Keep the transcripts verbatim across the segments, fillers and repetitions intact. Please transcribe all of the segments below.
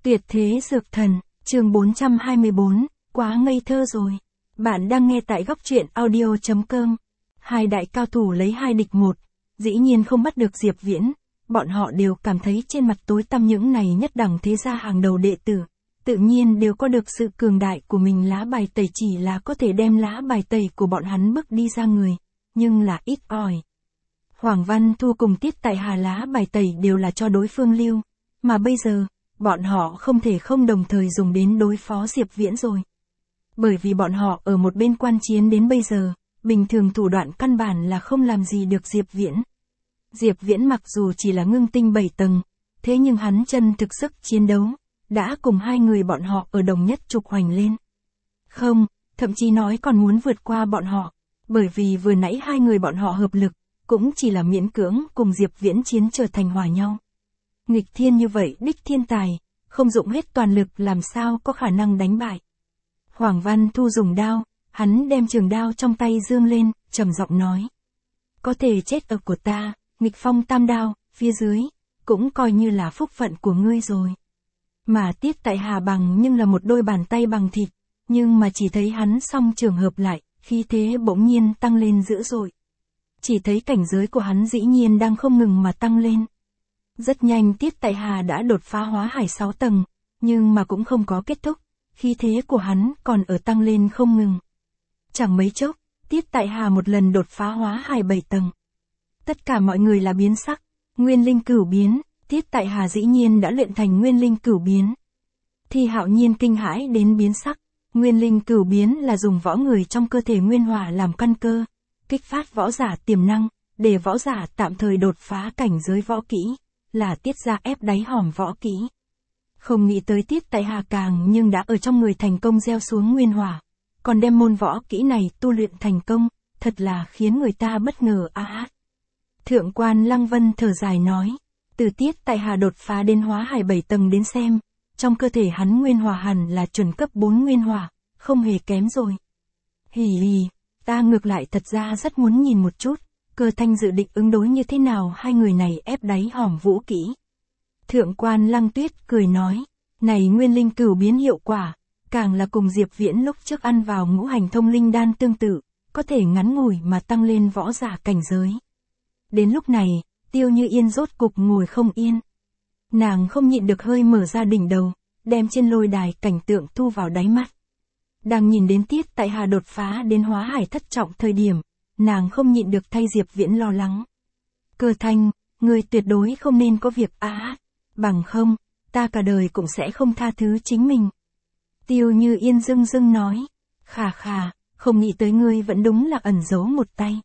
Tuyệt thế dược thần, chương bốn trăm hai mươi bốn, quá ngây thơ rồi. Bạn đang nghe tại góc truyện audio chấm com. Hai đại cao thủ lấy hai địch một, dĩ nhiên không bắt được Diệp Viễn. Bọn họ đều cảm thấy trên mặt tối tăm những này nhất đẳng thế gia hàng đầu đệ tử. Tự nhiên đều có được sự cường đại của mình, lá bài tẩy chỉ là có thể đem lá bài tẩy của bọn hắn bước đi ra người, nhưng là ít ỏi. Hoàng Văn Thu cùng Tiết Tại Hà lá bài tẩy đều là cho đối phương lưu, mà bây giờ, bọn họ không thể không đồng thời dùng đến đối phó Diệp Viễn rồi. Bởi vì bọn họ ở một bên quan chiến đến bây giờ, bình thường thủ đoạn căn bản là không làm gì được Diệp Viễn. Diệp Viễn mặc dù chỉ là ngưng tinh bảy tầng, thế nhưng hắn chân thực sức chiến đấu, đã cùng hai người bọn họ ở đồng nhất trục hoành lên. Không, thậm chí nói còn muốn vượt qua bọn họ, bởi vì vừa nãy hai người bọn họ hợp lực, cũng chỉ là miễn cưỡng cùng Diệp Viễn chiến trở thành hòa nhau. Nghịch thiên như vậy đích thiên tài, không dụng hết toàn lực làm sao có khả năng đánh bại. Hoàng Văn Thu dùng đao, hắn đem trường đao trong tay dương lên, trầm giọng nói. Có thể chết ở của ta, nghịch phong tam đao, phía dưới, cũng coi như là phúc phận của ngươi rồi. Mà Tiết Tại Hà bằng nhưng là một đôi bàn tay bằng thịt, nhưng mà chỉ thấy hắn song trường hợp lại, khí thế bỗng nhiên tăng lên dữ dội. Chỉ thấy cảnh giới của hắn dĩ nhiên đang không ngừng mà tăng lên. Rất nhanh Tiết Tại Hà đã đột phá hóa hải sáu tầng, nhưng mà cũng không có kết thúc, khí thế của hắn còn ở tăng lên không ngừng. Chẳng mấy chốc, Tiết Tại Hà một lần đột phá hóa hải bảy tầng. Tất cả mọi người là biến sắc, nguyên linh cửu biến, Tiết Tại Hà dĩ nhiên đã luyện thành nguyên linh cửu biến. Thi Hạo Nhiên kinh hãi đến biến sắc, nguyên linh cửu biến là dùng võ người trong cơ thể nguyên hỏa làm căn cơ, kích phát võ giả tiềm năng, để võ giả tạm thời đột phá cảnh giới võ kỹ, là tiết ra ép đáy hòm võ kỹ. Không nghĩ tới Tiết Tại Hà càng nhưng đã ở trong người thành công gieo xuống nguyên hỏa, còn đem môn võ kỹ này tu luyện thành công, thật là khiến người ta bất ngờ a à. Thượng quan Lăng Vân thở dài nói, từ Tiết Tại Hà đột phá đến hóa hải bảy tầng đến xem, trong cơ thể hắn nguyên hỏa hẳn là chuẩn cấp bốn nguyên hỏa, không hề kém rồi. Hì hì, ta ngược lại thật ra rất muốn nhìn một chút, Cơ Thanh dự định ứng đối như thế nào hai người này ép đáy hòm vũ kỹ. Thượng quan Lăng Tuyết cười nói, này nguyên linh cửu biến hiệu quả, càng là cùng Diệp Viễn lúc trước ăn vào ngũ hành thông linh đan tương tự, có thể ngắn ngủi mà tăng lên võ giả cảnh giới. Đến lúc này, Tiêu Như Yên rốt cục ngồi không yên. Nàng không nhịn được hơi mở ra đỉnh đầu, đem trên lôi đài cảnh tượng thu vào đáy mắt. Đang nhìn đến Tiết Tại Hà đột phá đến hóa hải thất trọng thời điểm, nàng không nhịn được thay Diệp Viễn lo lắng. Cơ Thanh, ngươi tuyệt đối không nên có việc á, à, bằng không, ta cả đời cũng sẽ không tha thứ chính mình. Tiêu Như Yên dưng dưng nói, khà khà, không nghĩ tới ngươi vẫn đúng là ẩn giấu một tay.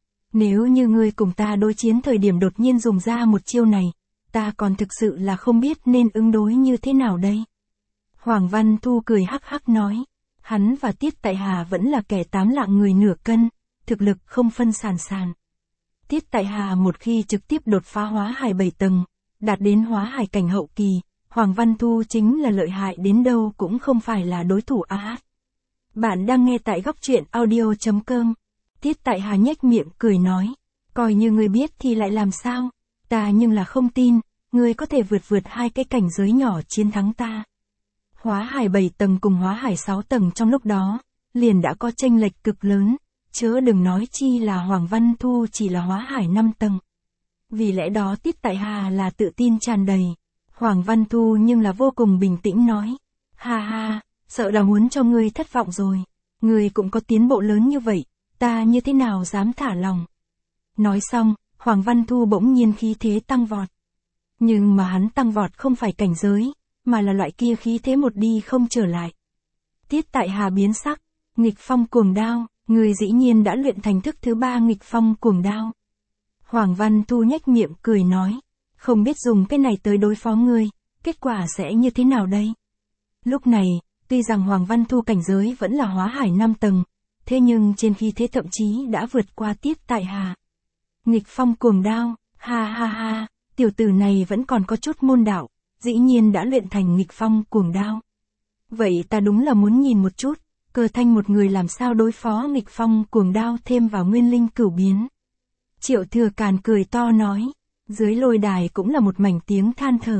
Nếu như ngươi cùng ta đối chiến thời điểm đột nhiên dùng ra một chiêu này, ta còn thực sự là không biết nên ứng đối như thế nào đây. Hoàng Văn Thu cười hắc hắc nói, hắn và Tiết Tại Hà vẫn là kẻ tám lạng người nửa cân, thực lực không phân sàn sàn. Tiết Tại Hà một khi trực tiếp đột phá hóa hải bảy tầng, đạt đến hóa hải cảnh hậu kỳ, Hoàng Văn Thu chính là lợi hại đến đâu cũng không phải là đối thủ a à. Bạn đang nghe tại góc truyện audio chấm com. Tiết Tại Hà nhếch miệng cười nói, coi như ngươi biết thì lại làm sao, ta nhưng là không tin, ngươi có thể vượt vượt hai cái cảnh giới nhỏ chiến thắng ta. Hóa hải bảy tầng cùng hóa hải sáu tầng trong lúc đó, liền đã có chênh lệch cực lớn, chớ đừng nói chi là Hoàng Văn Thu chỉ là hóa hải năm tầng. Vì lẽ đó Tiết Tại Hà là tự tin tràn đầy, Hoàng Văn Thu nhưng là vô cùng bình tĩnh nói, ha ha, sợ là muốn cho ngươi thất vọng rồi, ngươi cũng có tiến bộ lớn như vậy, ta như thế nào dám thả lòng. Nói xong, Hoàng Văn Thu bỗng nhiên khí thế tăng vọt. Nhưng mà hắn tăng vọt không phải cảnh giới, mà là loại kia khí thế một đi không trở lại. Tiết Tại Hà biến sắc, nghịch phong cuồng đao, người dĩ nhiên đã luyện thành thức thứ ba nghịch phong cuồng đao. Hoàng Văn Thu nhếch miệng cười nói, không biết dùng cái này tới đối phó ngươi, kết quả sẽ như thế nào đây? Lúc này, tuy rằng Hoàng Văn Thu cảnh giới vẫn là hóa hải năm tầng, thế nhưng trên khí thế thậm chí đã vượt qua Tiết Tại Hà. Nghịch phong cuồng đao, ha ha ha, tiểu tử này vẫn còn có chút môn đạo, dĩ nhiên đã luyện thành nghịch phong cuồng đao. Vậy ta đúng là muốn nhìn một chút, Cơ Thanh một người làm sao đối phó nghịch phong cuồng đao thêm vào nguyên linh cửu biến. Triệu Thừa Càn cười to nói, dưới lôi đài cũng là một mảnh tiếng than thở.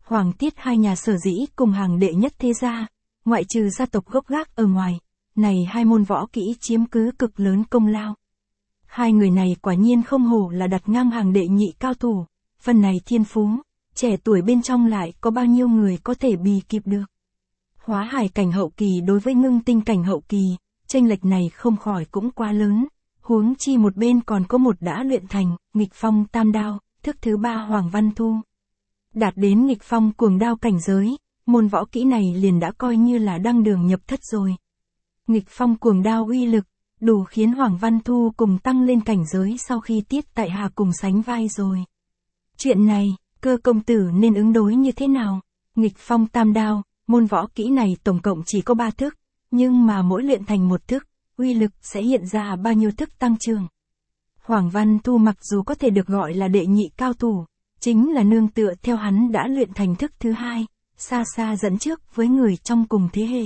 Hoàng Tiết hai nhà Sở dĩ cùng hàng đệ nhất thế gia, ngoại trừ gia tộc gốc gác ở ngoài, này hai môn võ kỹ chiếm cứ cực lớn công lao. Hai người này quả nhiên không hổ là đặt ngang hàng đệ nhị cao thủ, phần này thiên phú, trẻ tuổi bên trong lại có bao nhiêu người có thể bì kịp được. Hóa hải cảnh hậu kỳ đối với ngưng tinh cảnh hậu kỳ, chênh lệch này không khỏi cũng quá lớn, huống chi một bên còn có một đã luyện thành, nghịch phong tam đao, thức thứ ba Hoàng Văn Thu. Đạt đến nghịch phong cuồng đao cảnh giới, môn võ kỹ này liền đã coi như là đăng đường nhập thất rồi. Nghịch phong cuồng đao uy lực, đủ khiến Hoàng Văn Thu cùng tăng lên cảnh giới sau khi Tiết Tại Hà cùng sánh vai rồi. Chuyện này, Cơ công tử nên ứng đối như thế nào? Nghịch phong tam đao, môn võ kỹ này tổng cộng chỉ có ba thức, nhưng mà mỗi luyện thành một thức, uy lực sẽ hiện ra bao nhiêu thức tăng trưởng. Hoàng Văn Thu mặc dù có thể được gọi là đệ nhị cao thủ, chính là nương tựa theo hắn đã luyện thành thức thứ hai, xa xa dẫn trước với người trong cùng thế hệ.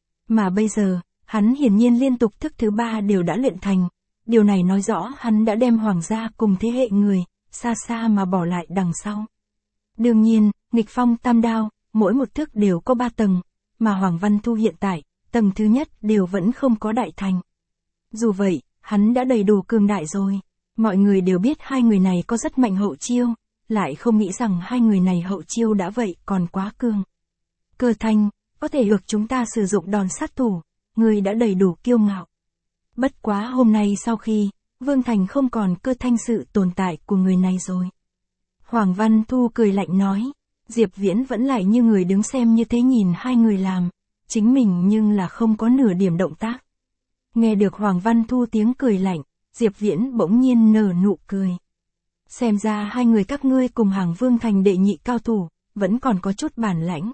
Mà bây giờ, hắn hiển nhiên liên tục thức thứ ba đều đã luyện thành, điều này nói rõ hắn đã đem hoàng gia cùng thế hệ người, xa xa mà bỏ lại đằng sau. Đương nhiên, nghịch phong tam đao, mỗi một thức đều có ba tầng, mà Hoàng Văn Thu hiện tại, tầng thứ nhất đều vẫn không có đại thành. Dù vậy, hắn đã đầy đủ cường đại rồi, mọi người đều biết hai người này có rất mạnh hậu chiêu, lại không nghĩ rằng hai người này hậu chiêu đã vậy còn quá cường. Cơ Thanh, có thể được chúng ta sử dụng đòn sát thủ, người đã đầy đủ kiêu ngạo. Bất quá hôm nay sau khi, Vương Thành không còn Cơ Thanh sự tồn tại của người này rồi. Hoàng Văn Thu cười lạnh nói, Diệp Viễn vẫn lại như người đứng xem như thế nhìn hai người làm, chính mình nhưng là không có nửa điểm động tác. Nghe được Hoàng Văn Thu tiếng cười lạnh, Diệp Viễn bỗng nhiên nở nụ cười. Xem ra hai người các ngươi cùng hàng Vương Thành đệ nhị cao thủ, vẫn còn có chút bản lãnh.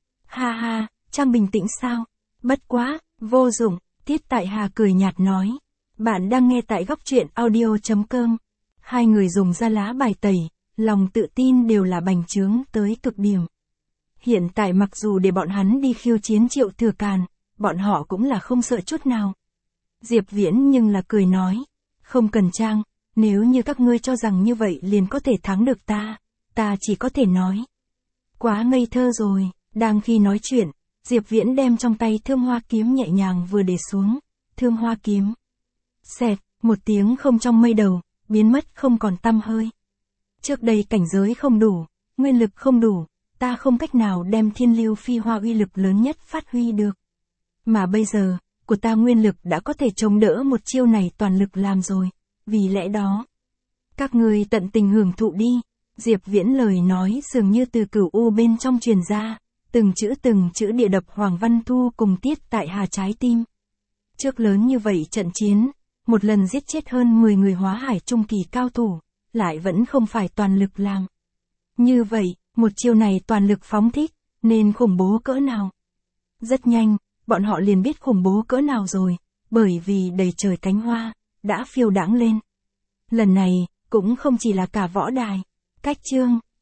Ha ha, Trang bình tĩnh sao? Bất quá, vô dụng, Tiết Tại Hà cười nhạt nói. Bạn đang nghe tại góc truyện audio chấm com. Hai người dùng ra lá bài tẩy, lòng tự tin đều là bành trướng tới cực điểm. Hiện tại mặc dù để bọn hắn đi khiêu chiến Triệu Thừa Càn, bọn họ cũng là không sợ chút nào. Diệp Viễn nhưng là cười nói, không cần Trang, nếu như các ngươi cho rằng như vậy liền có thể thắng được ta, ta chỉ có thể nói. Quá ngây thơ rồi, đang khi nói chuyện, Diệp Viễn đem trong tay Thương Hoa kiếm nhẹ nhàng vừa để xuống, Thương Hoa kiếm. Xẹt, một tiếng không trong mây đầu, biến mất không còn tăm hơi. Trước đây cảnh giới không đủ, nguyên lực không đủ, ta không cách nào đem Thiên Lưu Phi Hoa uy lực lớn nhất phát huy được. Mà bây giờ, của ta nguyên lực đã có thể chống đỡ một chiêu này toàn lực làm rồi, vì lẽ đó. Các ngươi tận tình hưởng thụ đi, Diệp Viễn lời nói dường như từ cửu u bên trong truyền ra, từng chữ từng chữ địa đập Hoàng Văn Thu cùng Tiết Tại Hà trái tim. Trước lớn như vậy trận chiến, một lần giết chết hơn mười người hóa hải trung kỳ cao thủ, lại vẫn không phải toàn lực làm. Như vậy, một chiêu này toàn lực phóng thích, nên khủng bố cỡ nào? Rất nhanh, bọn họ liền biết khủng bố cỡ nào rồi, bởi vì đầy trời cánh hoa, đã phiêu đãng lên. Lần này, cũng không chỉ là cả võ đài, cách chương,